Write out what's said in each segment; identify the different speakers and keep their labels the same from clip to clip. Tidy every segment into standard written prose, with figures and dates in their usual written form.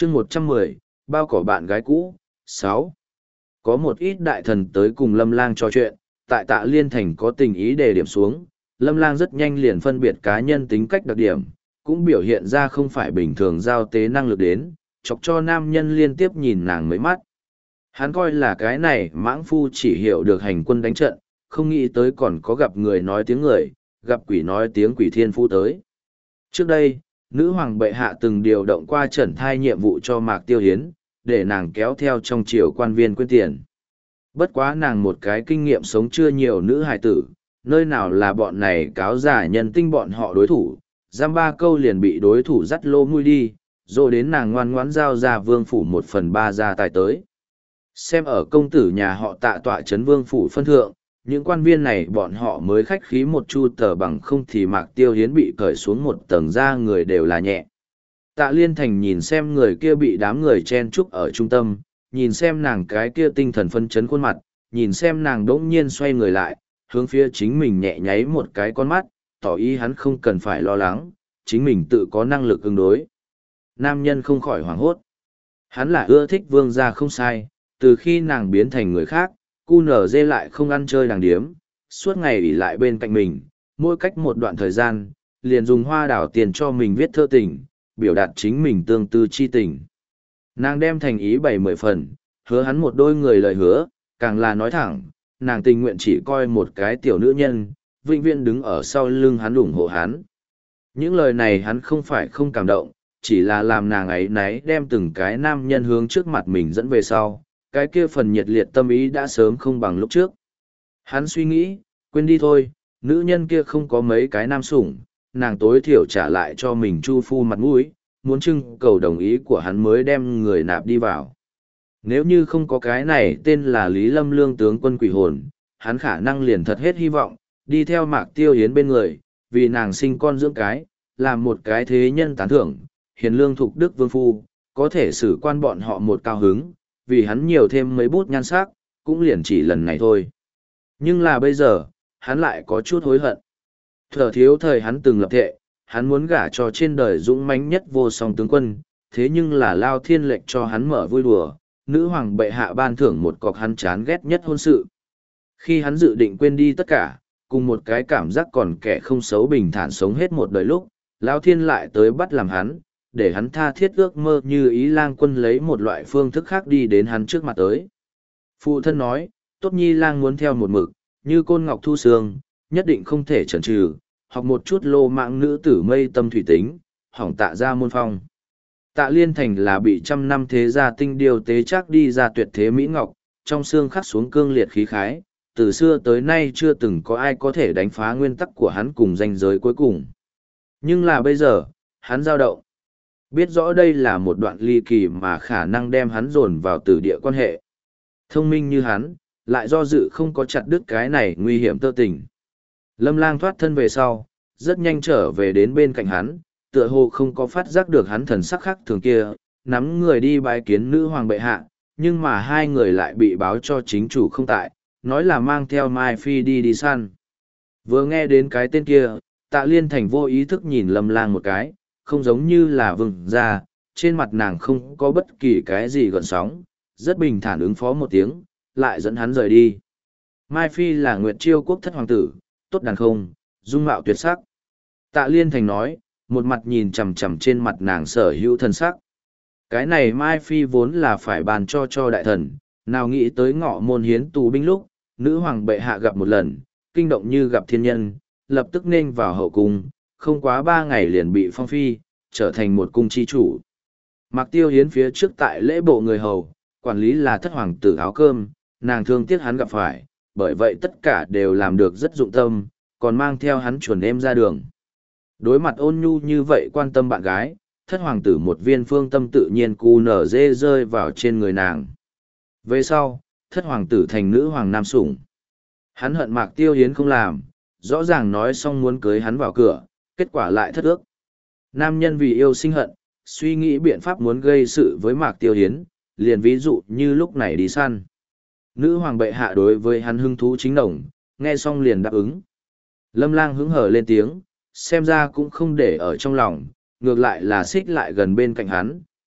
Speaker 1: chương 110, bao cỏ bạn gái cũ. 6. Có một ít đại thần tới cùng Lâm Lang trò chuyện, tại Tạ Liên Thành có tình ý đề điểm xuống, Lâm Lang rất nhanh liền phân biệt cá nhân tính cách đặc điểm, cũng biểu hiện ra không phải bình thường giao tế năng lực đến, chọc cho nam nhân liên tiếp nhìn nàng mấy mắt. Hắn coi là cái này mãng phu chỉ hiểu được hành quân đánh trận, không nghĩ tới còn có gặp người nói tiếng người, gặp quỷ nói tiếng quỷ thiên phu tới. Trước đây, nữ hoàng bệ hạ từng điều động qua trần thai nhiệm vụ cho Mạc Tiêu Hiến, để nàng kéo theo trong triều quan viên quyên tiền. Bất quá nàng một cái kinh nghiệm sống chưa nhiều nữ hài tử, nơi nào là bọn này cáo giả nhân tinh bọn họ đối thủ, giam ba câu liền bị đối thủ dắt lô mũi đi, rồi đến nàng ngoan ngoãn giao ra vương phủ 1/3 gia tài tới. Xem ở công tử nhà họ Tạ tọa trấn vương phủ phân thượng, những quan viên này bọn họ mới khách khí một chu tờ bằng không thì Mạc Tiêu Hiến bị cởi xuống một tầng da người đều là nhẹ. Tạ Liên Thành nhìn xem người kia bị đám người chen chúc ở trung tâm, nhìn xem nàng cái kia tinh thần phân chấn khuôn mặt, nhìn xem nàng đỗng nhiên xoay người lại, hướng phía chính mình nhẹ nháy một cái con mắt, tỏ ý hắn không cần phải lo lắng, chính mình tự có năng lực ứng đối. Nam nhân không khỏi hoảng hốt. Hắn là ưa thích vương gia không sai, từ khi nàng biến thành người khác, cu nở dê lại không ăn chơi đàng điếm, suốt ngày ỉ lại bên cạnh mình, mỗi cách một đoạn thời gian, liền dùng hoa đảo tiền cho mình viết thơ tình, biểu đạt chính mình tương tư chi tình. Nàng đem thành ý 70 phần, hứa hắn một đôi người lời hứa, càng là nói thẳng, nàng tình nguyện chỉ coi một cái tiểu nữ nhân, vĩnh viễn đứng ở sau lưng hắn ủng hộ hắn. Những lời này hắn không phải không cảm động, chỉ là làm nàng ấy náy đem từng cái nam nhân hướng trước mặt mình dẫn về sau, cái kia phần nhiệt liệt tâm ý đã sớm không bằng lúc trước. Hắn suy nghĩ, quên đi thôi, nữ nhân kia không có mấy cái nam sủng, nàng tối thiểu trả lại cho mình chu phu mặt mũi, muốn trưng cầu đồng ý của hắn mới đem người nạp đi vào. Nếu như không có cái này tên là Lý Lâm Lương tướng quân quỷ hồn, hắn khả năng liền thật hết hy vọng, đi theo Mạc Tiêu Hiến bên người, vì nàng sinh con dưỡng cái, làm một cái thế nhân tán thưởng, hiền lương thục đức vương phu, có thể xử quan bọn họ một cao hứng, vì hắn nhiều thêm mấy bút nhan sắc, cũng liền chỉ lần này thôi. Nhưng là bây giờ, hắn lại có chút hối hận. Thở thiếu thời hắn từng lập thệ, hắn muốn gả cho trên đời dũng mãnh nhất vô song tướng quân, thế nhưng là Lao Thiên lệnh cho hắn mở vui đùa, nữ hoàng bệ hạ ban thưởng một cọc hắn chán ghét nhất hôn sự. Khi hắn dự định quên đi tất cả, cùng một cái cảm giác còn kẻ không xấu bình thản sống hết một đời lúc, Lao Thiên lại tới bắt làm hắn, để hắn tha thiết ước mơ như ý lang quân lấy một loại phương thức khác đi đến hắn trước mặt tới. Phụ thân nói, tốt nhi lang muốn theo một mực, như côn ngọc thu sương, nhất định không thể chần chừ, học một chút lô mạng nữ tử mây tâm thủy tính, hỏng tạ ra môn phong. Tạ Liên Thành là bị trăm năm thế gia tinh điều tế chắc đi ra tuyệt thế Mỹ Ngọc, trong xương khắc xuống cương liệt khí khái, từ xưa tới nay chưa từng có ai có thể đánh phá nguyên tắc của hắn cùng danh giới cuối cùng. Nhưng là bây giờ, hắn dao động. Biết rõ đây là một đoạn ly kỳ mà khả năng đem hắn dồn vào tử địa quan hệ. Thông minh như hắn, lại do dự không có chặt đứt cái này nguy hiểm tơ tình. Lâm Lang thoát thân về sau, rất nhanh trở về đến bên cạnh hắn, tựa hồ không có phát giác được hắn thần sắc khác thường kia, nắm người đi bái kiến nữ hoàng bệ hạ, nhưng mà hai người lại bị báo cho chính chủ không tại, nói là mang theo Mai Phi đi săn. Vừa nghe đến cái tên kia, Tạ Liên Thành vô ý thức nhìn Lâm Lang một cái, không giống như là vừng ra, trên mặt nàng không có bất kỳ cái gì gợn sóng, rất bình thản ứng phó một tiếng, lại dẫn hắn rời đi. Mai Phi là Nguyệt Chiêu quốc thất hoàng tử, tốt đàn không, dung mạo tuyệt sắc. Tạ Liên Thành nói, một mặt nhìn chằm chằm trên mặt nàng sở hữu thân sắc. Cái này Mai Phi vốn là phải bàn cho đại thần, nào nghĩ tới ngọ môn hiến tù binh lúc, nữ hoàng bệ hạ gặp một lần, kinh động như gặp thiên nhân, lập tức nên vào hậu cung, không quá 3 ngày liền bị phong phi, trở thành một cung chi chủ. Mạc Tiêu Hiến phía trước tại lễ bộ người hầu, quản lý là thất hoàng tử áo cơm, nàng thương tiếc hắn gặp phải, bởi vậy tất cả đều làm được rất dụng tâm, còn mang theo hắn chuẩn em ra đường. Đối mặt ôn nhu như vậy quan tâm bạn gái, thất hoàng tử một viên phương tâm tự nhiên cu nở dê rơi vào trên người nàng. Về sau, thất hoàng tử thành nữ hoàng nam sủng. Hắn hận Mạc Tiêu Hiến không làm, rõ ràng nói xong muốn cưới hắn vào cửa, kết quả lại thất ước. Nam nhân vì yêu sinh hận, suy nghĩ biện pháp muốn gây sự với Mạc Tiêu Hiến, liền ví dụ như lúc này đi săn. Nữ hoàng bệ hạ đối với hắn hứng thú chính đồng, nghe xong liền đáp ứng. Lâm Lang hứng hở lên tiếng, xem ra cũng không để ở trong lòng, ngược lại là xích lại gần bên cạnh hắn,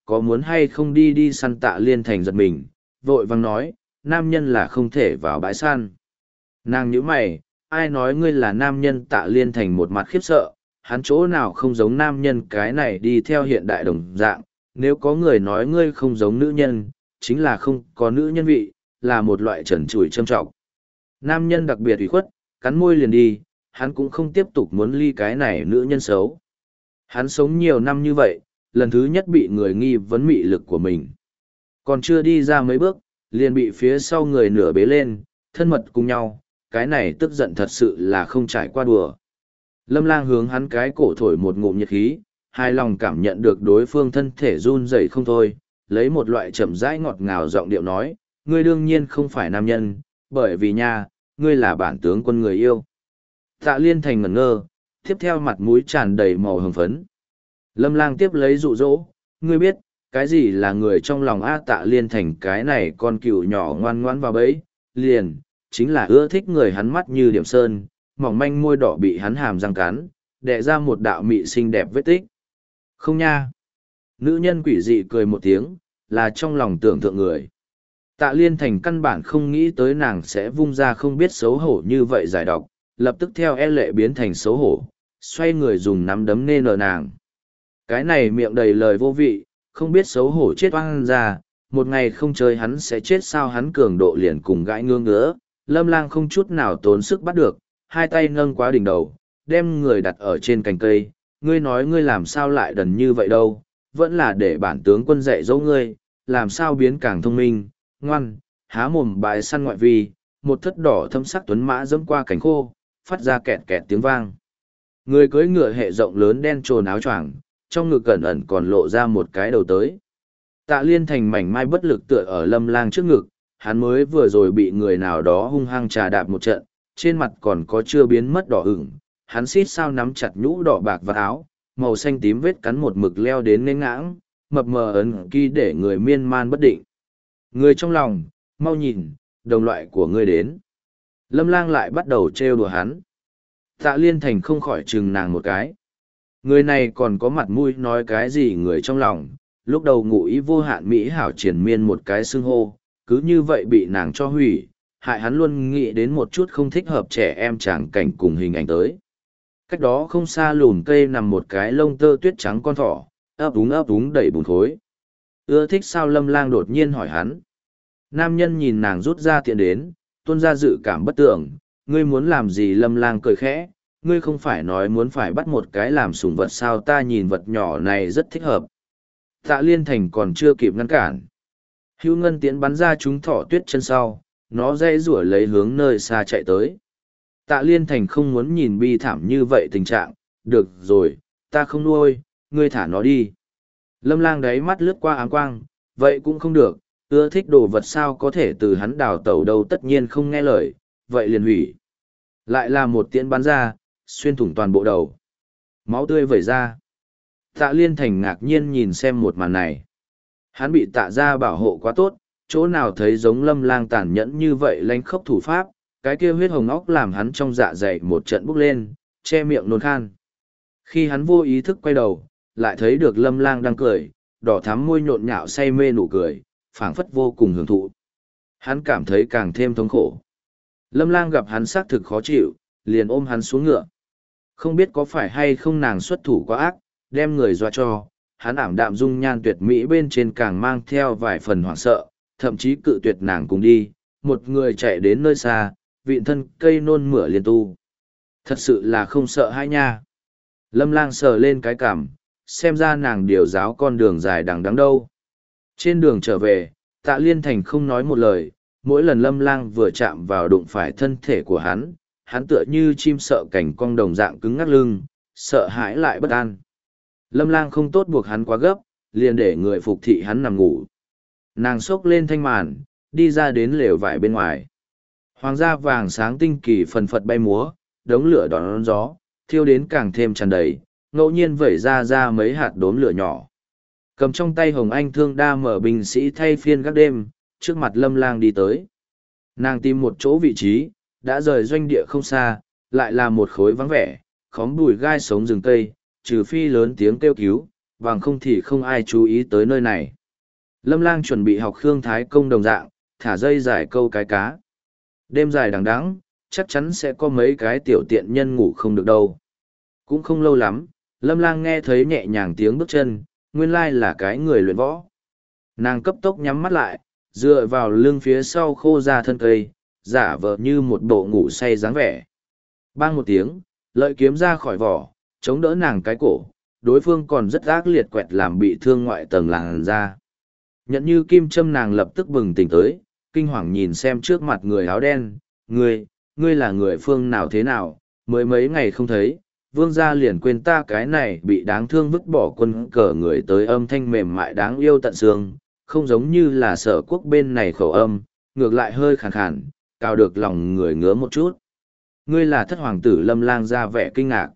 Speaker 1: có muốn hay không đi đi săn. Tạ Liên Thành giật mình, vội vàng nói, nam nhân là không thể vào bãi săn. Nàng nhíu mày, ai nói ngươi là nam nhân? Tạ Liên Thành một mặt khiếp sợ, hắn chỗ nào không giống nam nhân, cái này đi theo hiện đại đồng dạng, nếu có người nói ngươi không giống nữ nhân, chính là không có nữ nhân vị, là một loại trần trụi châm trọng. Nam nhân đặc biệt ủy khuất, cắn môi liền đi, hắn cũng không tiếp tục muốn ly cái này nữ nhân xấu. Hắn sống nhiều năm như vậy, lần thứ nhất bị người nghi vấn mị lực của mình. Còn chưa đi ra mấy bước, liền bị phía sau người nửa bế lên, thân mật cùng nhau, cái này tức giận thật sự là không trải qua đùa. Lâm Lang hướng hắn cái cổ thổi một ngụm nhiệt khí, hài lòng cảm nhận được đối phương thân thể run rẩy không thôi, lấy một loại chậm rãi ngọt ngào giọng điệu nói, ngươi đương nhiên không phải nam nhân, bởi vì nha, ngươi là bản tướng quân người yêu. Tạ Liên Thành ngẩn ngơ, tiếp theo mặt mũi tràn đầy màu hồng phấn. Lâm Lang tiếp lấy dụ dỗ, ngươi biết, cái gì là người trong lòng A? Tạ Liên Thành cái này con cừu nhỏ ngoan ngoãn vào bẫy, liền, chính là ưa thích người hắn mắt như điểm sơn, mỏng manh môi đỏ bị hắn hàm răng cắn, đẻ ra một đạo mị xinh đẹp vết tích. Không nha. Nữ nhân quỷ dị cười một tiếng, là trong lòng tưởng tượng người. Tạ Liên Thành căn bản không nghĩ tới nàng sẽ vung ra không biết xấu hổ như vậy giải độc, lập tức theo e lệ biến thành xấu hổ, xoay người dùng nắm đấm nên ở nàng. Cái này miệng đầy lời vô vị, không biết xấu hổ chết oan ra, một ngày không chơi hắn sẽ chết sao? Hắn cường độ liền cùng gãi ngưỡng ngứa, Lâm Lang không chút nào tốn sức bắt được, hai tay nâng quá đỉnh đầu, đem người đặt ở trên cành cây. Ngươi nói ngươi làm sao lại đần như vậy đâu, vẫn là để bản tướng quân dạy dỗ ngươi, làm sao biến càng thông minh, ngoan, há mồm bãi săn ngoại vi. Một thất đỏ thâm sắc tuấn mã dẫm qua cánh khô, phát ra kẹt kẹt tiếng vang. Người cưỡi ngựa hệ rộng lớn đen trồn áo choàng, trong ngực cẩn ẩn còn lộ ra một cái đầu tới. Tạ Liên Thành mảnh mai bất lực tựa ở Lâm Lang trước ngực, hắn mới vừa rồi bị người nào đó hung hăng trà đạp một trận, trên mặt còn có chưa biến mất đỏ ửng, hắn xít sao nắm chặt nhũ đỏ bạc vào áo, màu xanh tím vết cắn một mực leo đến nên ngãng, mập mờ ấn ký để người miên man bất định. Người trong lòng, mau nhìn, đồng loại của ngươi đến. Lâm Lang lại bắt đầu trêu đùa hắn. Tạ Liên Thành không khỏi chừng nàng một cái. Người này còn có mặt mũi nói cái gì người trong lòng, lúc đầu ngụ ý vô hạn mỹ hảo triền miên một cái xưng hô, cứ như vậy bị nàng cho hủy, hại hắn luôn nghĩ đến một chút không thích hợp trẻ em tràng cảnh cùng hình ảnh tới. Cách đó không xa lùn cây nằm một cái lông tơ tuyết trắng con thỏ, ấp úng đẩy bùn khối. Ưa thích sao? Lâm Lang đột nhiên hỏi hắn. Nam nhân nhìn nàng rút ra tiện đến, tuôn ra dự cảm bất tưởng, ngươi muốn làm gì? Lâm Lang cười khẽ, ngươi không phải nói muốn phải bắt một cái làm sủng vật sao? Ta nhìn vật nhỏ này rất thích hợp. Tạ Liên Thành còn chưa kịp ngăn cản. Hưu ngân tiễn bắn ra chúng thỏ tuyết chân sau, nó dây rủa lấy hướng nơi xa chạy tới. Tạ Liên Thành không muốn nhìn bi thảm như vậy tình trạng, được rồi, ta không nuôi, ngươi thả nó đi. Lâm Lang đáy mắt lướt qua áng quang, vậy cũng không được, ưa thích đồ vật sao có thể từ hắn đào tẩu đâu, tất nhiên không nghe lời, vậy liền hủy. Lại là một tiễn bắn ra, xuyên thủng toàn bộ đầu. Máu tươi vẩy ra. Tạ Liên Thành ngạc nhiên nhìn xem một màn này. Hắn bị Tạ gia bảo hộ quá tốt, chỗ nào thấy giống Lâm Lang tàn nhẫn như vậy lánh khốc thủ pháp, cái kia huyết hồng óc làm hắn trong dạ dày một trận bốc lên, che miệng nôn khan. Khi hắn vô ý thức quay đầu, lại thấy được Lâm Lang đang cười, đỏ thắm môi nhộn nhạo say mê nụ cười, phảng phất vô cùng hưởng thụ. Hắn cảm thấy càng thêm thống khổ. Lâm Lang gặp hắn xác thực khó chịu, liền ôm hắn xuống ngựa. Không biết có phải hay không nàng xuất thủ quá ác, đem người dọa cho, hắn ảm đạm dung nhan tuyệt mỹ bên trên càng mang theo vài phần hoảng sợ, thậm chí cự tuyệt nàng cùng đi, một người chạy đến nơi xa, vịn thân cây nôn mửa liên tu. Thật sự là không sợ hãi nha. Lâm Lang sờ lên cái cằm, xem ra nàng điều giáo con đường dài đằng đẵng đâu. Trên đường trở về, Tạ Liên Thành không nói một lời, mỗi lần Lâm Lang vừa chạm vào đụng phải thân thể của hắn tựa như chim sợ cảnh cong đồng dạng cứng ngắc lưng, sợ hãi lại bất an. Lâm Lang không tốt buộc hắn quá gấp, liền để người phục thị hắn nằm ngủ. Nàng xốc lên thanh màn, đi ra đến lều vải bên ngoài. Hoàng gia vàng sáng tinh kỳ phần phật bay múa, đống lửa đón gió, thiêu đến càng thêm tràn đầy, ngẫu nhiên vẩy ra mấy hạt đốm lửa nhỏ. Cầm trong tay hồng anh thương đa mở binh sĩ thay phiên các đêm, trước mặt Lâm Lang đi tới. Nàng tìm một chỗ vị trí, đã rời doanh địa không xa, lại là một khối vắng vẻ, khóm bùi gai sống rừng cây, trừ phi lớn tiếng kêu cứu, bằng không thì không ai chú ý tới nơi này. Lâm Lang chuẩn bị học Khương Thái Công đồng dạng, thả dây dài câu cái cá. Đêm dài đằng đẵng, chắc chắn sẽ có mấy cái tiểu tiện nhân ngủ không được đâu. Cũng không lâu lắm, Lâm Lang nghe thấy nhẹ nhàng tiếng bước chân, nguyên lai là cái người luyện võ. Nàng cấp tốc nhắm mắt lại, dựa vào lưng phía sau khô ra thân cây, giả vờ như một bộ ngủ say dáng vẻ. Bang một tiếng, lợi kiếm ra khỏi vỏ, chống đỡ nàng cái cổ, đối phương còn rất ác liệt quẹt làm bị thương ngoại tầng làn da. Nhận như kim châm, nàng lập tức bừng tỉnh tới, kinh hoàng nhìn xem trước mặt người áo đen, ngươi là người phương nào thế nào, mới mấy ngày không thấy, vương gia liền quên ta cái này bị đáng thương vứt bỏ quân cờ người tới, âm thanh mềm mại đáng yêu tận xương, không giống như là Sở Quốc bên này khẩu âm, ngược lại hơi khàn khàn, cào được lòng người ngứa một chút. Ngươi là Thất hoàng tử. Lâm Lang ra vẻ kinh ngạc.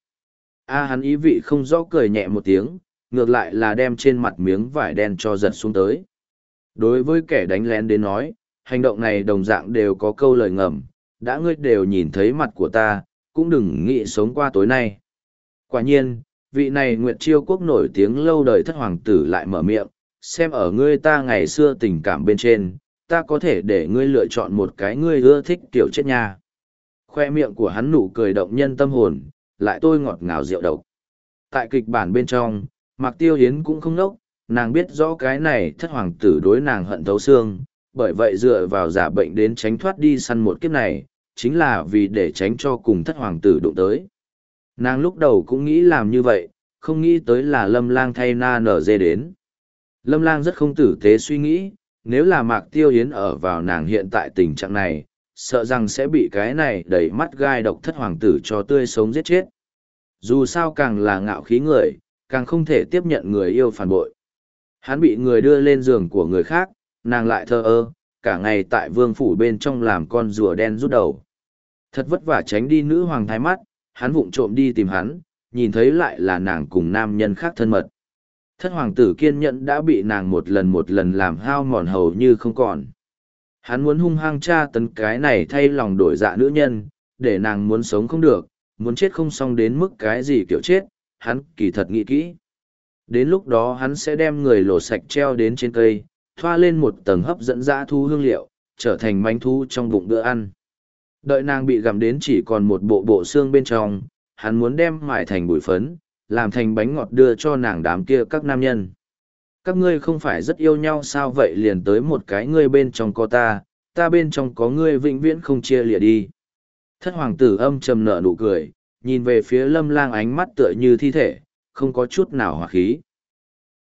Speaker 1: Hắn ý vị không rõ cười nhẹ một tiếng, ngược lại là đem trên mặt miếng vải đen cho giật xuống tới. Đối với kẻ đánh lén đến nói, hành động này đồng dạng đều có câu lời ngầm, đã ngươi đều nhìn thấy mặt của ta, cũng đừng nghĩ sống qua tối nay. Quả nhiên, vị này Nguyệt Chiêu Quốc nổi tiếng lâu đời Thất hoàng tử lại mở miệng, xem ở ngươi ta ngày xưa tình cảm bên trên, ta có thể để ngươi lựa chọn một cái ngươi ưa thích tiểu chết nha. Khoe miệng của hắn nụ cười động nhân tâm hồn, lại tôi ngọt ngào rượu độc. Tại kịch bản bên trong, Mạc Tiêu Hiến cũng không nốc, nàng biết rõ cái này Thất hoàng tử đối nàng hận thấu xương, bởi vậy dựa vào giả bệnh đến tránh thoát đi săn một kiếp này, chính là vì để tránh cho cùng Thất hoàng tử đụng tới. Nàng lúc đầu cũng nghĩ làm như vậy, không nghĩ tới là Lâm Lang thay na nở dê đến. Lâm Lang rất không tử tế suy nghĩ, nếu là Mạc Tiêu Hiến ở vào nàng hiện tại tình trạng này, sợ rằng sẽ bị cái này đẩy mắt gai độc Thất hoàng tử cho tươi sống giết chết. Dù sao càng là ngạo khí người, càng không thể tiếp nhận người yêu phản bội. Hắn bị người đưa lên giường của người khác, nàng lại thờ ơ, cả ngày tại vương phủ bên trong làm con rùa đen rút đầu. Thật vất vả tránh đi nữ hoàng thái mắt, hắn vụng trộm đi tìm hắn, nhìn thấy lại là nàng cùng nam nhân khác thân mật. Thất hoàng tử kiên nhẫn đã bị nàng một lần làm hao mòn hầu như không còn. Hắn muốn hung hăng tra tấn cái này thay lòng đổi dạ nữ nhân, để nàng muốn sống không được, muốn chết không xong đến mức cái gì kiểu chết, hắn kỳ thật nghĩ kỹ. Đến lúc đó hắn sẽ đem người lột sạch treo đến trên cây, thoa lên một tầng hấp dẫn dã thu hương liệu, trở thành manh thu trong bụng bữa ăn. Đợi nàng bị gặm đến chỉ còn một bộ xương bên trong, hắn muốn đem mài thành bụi phấn, làm thành bánh ngọt đưa cho nàng đám kia các nam nhân. Các ngươi không phải rất yêu nhau sao, vậy liền tới một cái ngươi bên trong có ta bên trong có ngươi, vĩnh viễn không chia lìa đi. Thất hoàng tử âm trầm nở nụ cười, nhìn về phía Lâm Lang, ánh mắt tựa như thi thể, không có chút nào hòa khí.